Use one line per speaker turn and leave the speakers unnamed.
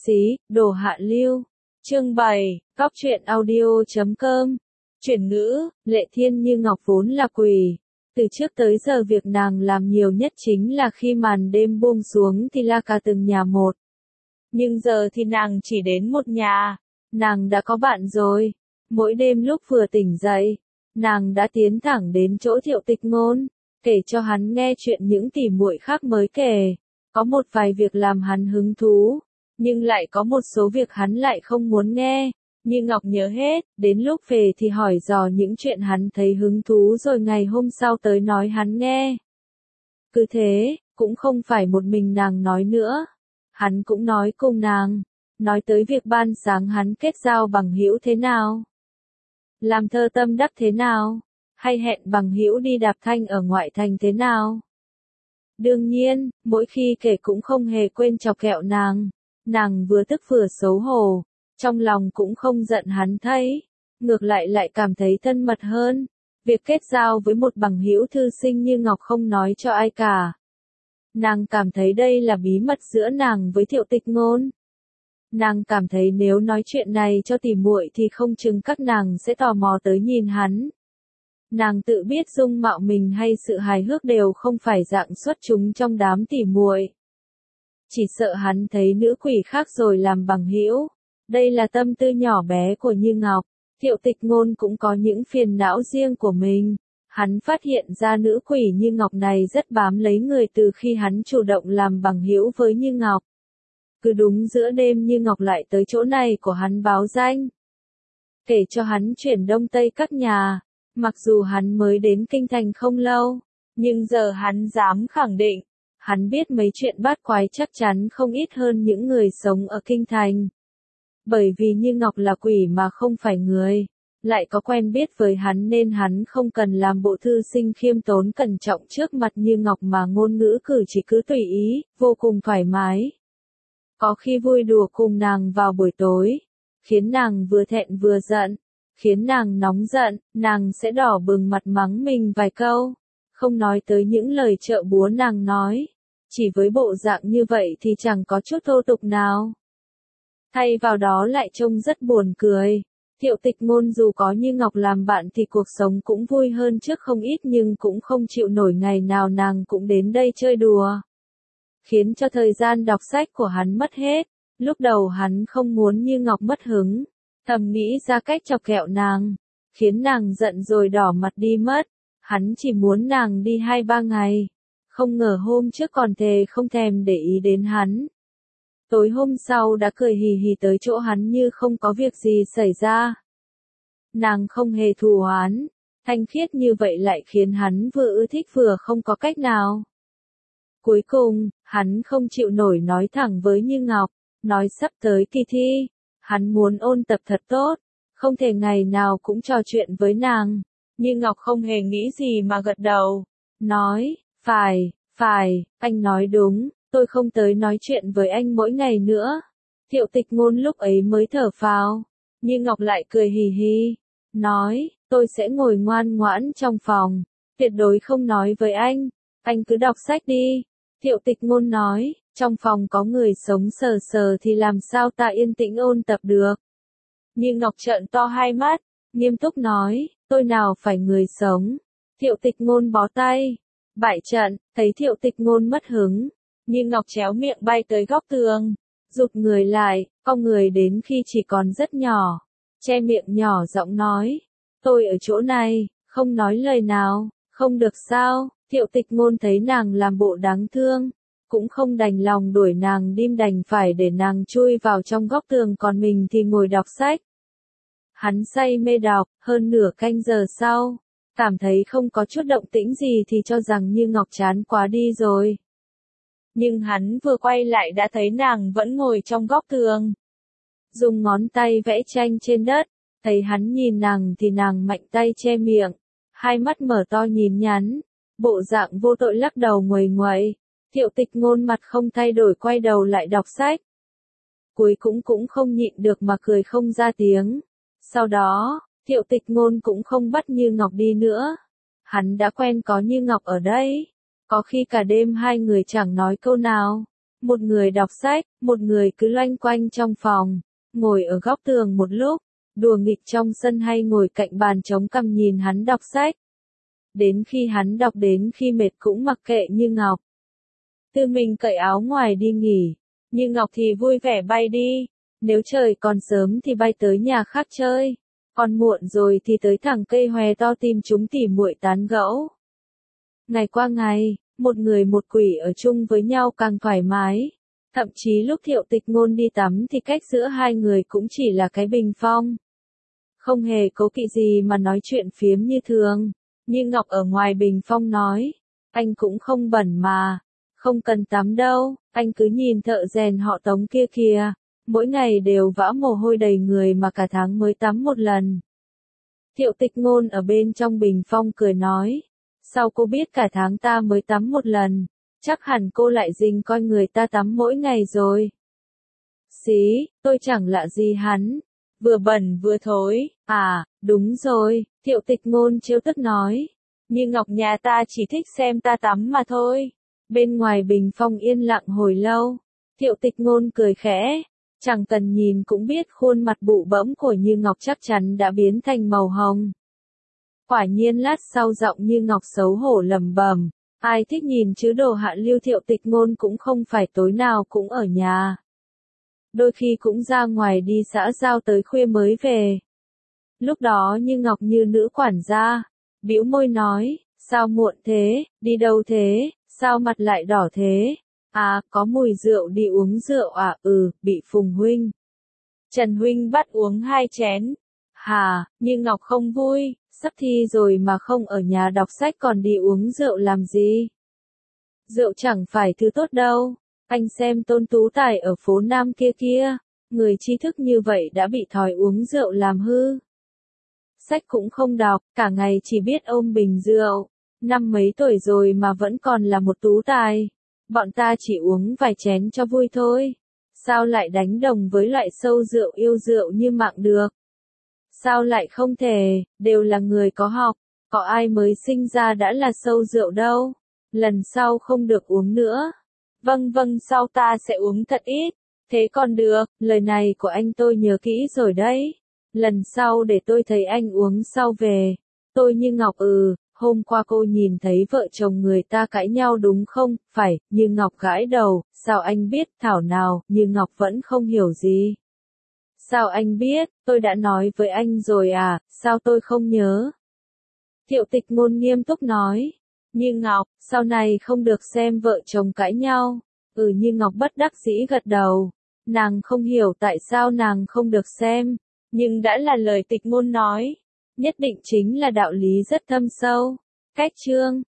xí, đồ hạ lưu. Chương 7, Góc truyện audio.com. Chuyển ngữ, Lệ Thiên Như Ngọc vốn là quỷ. Từ trước tới giờ việc nàng làm nhiều nhất chính là khi màn đêm buông xuống thì la cà từng nhà một. Nhưng giờ thì nàng chỉ đến một nhà. Nàng đã có bạn rồi. Mỗi đêm lúc vừa tỉnh dậy, nàng đã tiến thẳng đến chỗ Thiệu Tịch Ngôn, kể cho hắn nghe chuyện những tỉ muội khác mới kể. Có một vài việc làm hắn hứng thú, nhưng lại có một số việc hắn lại không muốn nghe. Như Ngọc nhớ hết, đến lúc về thì hỏi dò những chuyện hắn thấy hứng thú rồi ngày hôm sau tới nói hắn nghe. Cứ thế, cũng không phải một mình nàng nói nữa. Hắn cũng nói cùng nàng, nói tới việc ban sáng hắn kết giao bằng hữu thế nào. Làm thơ tâm đắc thế nào, hay hẹn bằng hữu đi đạp thanh ở ngoại thành thế nào. Đương nhiên, mỗi khi kể cũng không hề quên chọc ghẹo nàng. Nàng vừa tức vừa xấu hổ, trong lòng cũng không giận hắn thấy, ngược lại cảm thấy thân mật hơn. Việc kết giao với một bằng hữu thư sinh như Ngọc không nói cho ai cả. Nàng cảm thấy đây là bí mật giữa nàng với Thiệu Tịch Ngôn. Nàng cảm thấy nếu nói chuyện này cho tỉ muội thì không chừng các nàng sẽ tò mò tới nhìn hắn. Nàng tự biết dung mạo mình hay sự hài hước đều không phải dạng xuất chúng trong đám tỉ muội. Chỉ sợ hắn thấy nữ quỷ khác rồi làm bằng hữu. Đây là tâm tư nhỏ bé của Như Ngọc. Thiệu Tịch Ngôn cũng có những phiền não riêng của mình. Hắn phát hiện ra nữ quỷ Như Ngọc này rất bám lấy người từ khi hắn chủ động làm bằng hữu với Như Ngọc. Cứ đúng giữa đêm Như Ngọc lại tới chỗ này của hắn báo danh. Kể cho hắn chuyển đông tây các nhà. Mặc dù hắn mới đến kinh thành không lâu, nhưng giờ hắn dám khẳng định. Hắn biết mấy chuyện bát quái chắc chắn không ít hơn những người sống ở kinh thành. Bởi vì Như Ngọc là quỷ mà không phải người, lại có quen biết với hắn nên hắn không cần làm bộ thư sinh khiêm tốn cẩn trọng trước mặt Như Ngọc mà ngôn ngữ cử chỉ cứ tùy ý, vô cùng thoải mái. Có khi vui đùa cùng nàng vào buổi tối, khiến nàng vừa thẹn vừa giận, khiến nàng nóng giận, nàng sẽ đỏ bừng mặt mắng mình vài câu, không nói tới những lời trợ búa nàng nói. Chỉ với bộ dạng như vậy thì chẳng có chút thô tục nào. Thay vào đó lại trông rất buồn cười. Thiệu Tịch Ngôn dù có Như Ngọc làm bạn thì cuộc sống cũng vui hơn trước không ít nhưng cũng không chịu nổi ngày nào nàng cũng đến đây chơi đùa. Khiến cho thời gian đọc sách của hắn mất hết. Lúc đầu hắn không muốn Như Ngọc mất hứng, thầm nghĩ ra cách chọc ghẹo nàng, khiến nàng giận rồi đỏ mặt đi mất. Hắn chỉ muốn nàng đi 2-3 ngày. Không ngờ hôm trước còn thề không thèm để ý đến hắn. Tối hôm sau đã cười hì hì tới chỗ hắn như không có việc gì xảy ra. Nàng không hề thù oán, thanh khiết như vậy lại khiến hắn vừa ưa thích vừa không có cách nào. Cuối cùng, hắn không chịu nổi nói thẳng với Như Ngọc, nói sắp tới kỳ thi, hắn muốn ôn tập thật tốt, không thể ngày nào cũng trò chuyện với nàng. Như Ngọc không hề nghĩ gì mà gật đầu, nói, phải, anh nói đúng, tôi không tới nói chuyện với anh mỗi ngày nữa. Thiệu Tịch Ngôn lúc ấy mới thở phào, Như Ngọc lại cười hì hì, nói, tôi sẽ ngồi ngoan ngoãn trong phòng, tuyệt đối không nói với anh cứ đọc sách đi. Thiệu Tịch Ngôn nói, trong phòng có người sống sờ sờ thì làm sao ta yên tĩnh ôn tập được. Như Ngọc trợn to hai mắt, nghiêm túc nói, tôi nào phải người sống. Thiệu Tịch Ngôn bó tay. Bại trận, thấy Thiệu Tịch Ngôn mất hứng, Như Ngọc chéo miệng bay tới góc tường, rụt người lại, cong người đến khi chỉ còn rất nhỏ, che miệng nhỏ giọng nói, tôi ở chỗ này, không nói lời nào, không được sao. Thiệu Tịch Ngôn thấy nàng làm bộ đáng thương, cũng không đành lòng đuổi nàng đi đành phải để nàng chui vào trong góc tường còn mình thì ngồi đọc sách. Hắn say mê đọc, hơn nửa canh giờ sau. Cảm thấy không có chút động tĩnh gì thì cho rằng Như Ngọc chán quá đi rồi. Nhưng hắn vừa quay lại đã thấy nàng vẫn ngồi trong góc tường. Dùng ngón tay vẽ tranh trên đất, thấy hắn nhìn nàng thì nàng mạnh tay che miệng, hai mắt mở to nhìn nhắn, bộ dạng vô tội lắc đầu nguầy nguậy. Thiệu Tịch Ngôn mặt không thay đổi quay đầu lại đọc sách. Cuối cũng không nhịn được mà cười không ra tiếng. Sau đó, Thiệu Tịch Ngôn cũng không bắt Như Ngọc đi nữa. Hắn đã quen có Như Ngọc ở đây. Có khi cả đêm hai người chẳng nói câu nào. Một người đọc sách, một người cứ loanh quanh trong phòng, ngồi ở góc tường một lúc, đùa nghịch trong sân hay ngồi cạnh bàn chống cằm nhìn hắn đọc sách. Đến khi hắn đọc đến khi mệt cũng mặc kệ Như Ngọc. Tự mình cởi áo ngoài đi nghỉ, Như Ngọc thì vui vẻ bay đi, nếu trời còn sớm thì bay tới nhà khác chơi, còn muộn rồi thì tới thẳng cây hòe to tìm chúng tỉ muội tán gẫu. Ngày qua ngày, một người một quỷ ở chung với nhau càng thoải mái. Thậm chí lúc Thiệu Tịch Ngôn đi tắm thì cách giữa hai người cũng chỉ là cái bình phong. Không hề cố kỵ gì mà nói chuyện phiếm như thường. Như Ngọc ở ngoài bình phong nói, anh cũng không bẩn mà, không cần tắm đâu, anh cứ nhìn thợ rèn họ Tống kia kìa, mỗi ngày đều vã mồ hôi đầy người mà cả tháng mới tắm một lần. Thiệu Tịch Ngôn ở bên trong bình phong cười nói, sao cô biết cả tháng ta mới tắm một lần, chắc hẳn cô lại rình coi người ta tắm mỗi ngày rồi. Xí, tôi chẳng lạ gì hắn, vừa bẩn vừa thối, à, đúng rồi, Thiệu Tịch Ngôn trêu tức nói, Như Ngọc nhà ta chỉ thích xem ta tắm mà thôi. Bên ngoài bình phong yên lặng hồi lâu, Thiệu Tịch Ngôn cười khẽ, chẳng cần nhìn cũng biết khuôn mặt bụ bẫm của Như Ngọc chắc chắn đã biến thành màu hồng. Quả nhiên lát sau giọng Như Ngọc xấu hổ lẩm bẩm, ai thích nhìn chứ đồ hạ lưu. Thiệu Tịch Ngôn cũng không phải tối nào cũng ở nhà. Đôi khi cũng ra ngoài đi xã giao tới khuya mới về. Lúc đó Như Ngọc như nữ quản gia, bĩu môi nói, sao muộn thế, đi đâu thế, sao mặt lại đỏ thế, à, có mùi rượu đi uống rượu à, bị Phùng huynh. Trần huynh bắt uống 2 chén. Hà, Như Ngọc không vui, sắp thi rồi mà không ở nhà đọc sách còn đi uống rượu làm gì. Rượu chẳng phải thứ tốt đâu, anh xem Tôn Tú Tài ở phố Nam kia kia, người tri thức như vậy đã bị thói uống rượu làm hư. Sách cũng không đọc, cả ngày chỉ biết ôm bình rượu, năm mấy tuổi rồi mà vẫn còn là một tú tài. Bọn ta chỉ uống vài chén cho vui thôi. Sao lại đánh đồng với loại sâu rượu yêu rượu như Mạng được? Sao lại không thể, đều là người có học, có ai mới sinh ra đã là sâu rượu đâu. Lần sau không được uống nữa. Vâng vâng, sau ta sẽ uống thật ít. Thế còn được, lời này của anh tôi nhớ kỹ rồi đấy. Lần sau để tôi thấy anh uống sau về. Tôi Như Ngọc hôm qua cô nhìn thấy vợ chồng người ta cãi nhau đúng không? Phải, Như Ngọc gãi đầu, sao anh biết? Thảo nào, Như Ngọc vẫn không hiểu gì. Sao anh biết? Tôi đã nói với anh rồi à, sao tôi không nhớ? Thiệu Tịch Ngôn nghiêm túc nói. Như Ngọc, sau này không được xem vợ chồng cãi nhau. Như Ngọc bất đắc dĩ gật đầu. Nàng không hiểu tại sao nàng không được xem. Nhưng đã là lời Tịch Ngôn nói, nhất định chính là đạo lý rất thâm sâu. Cách chương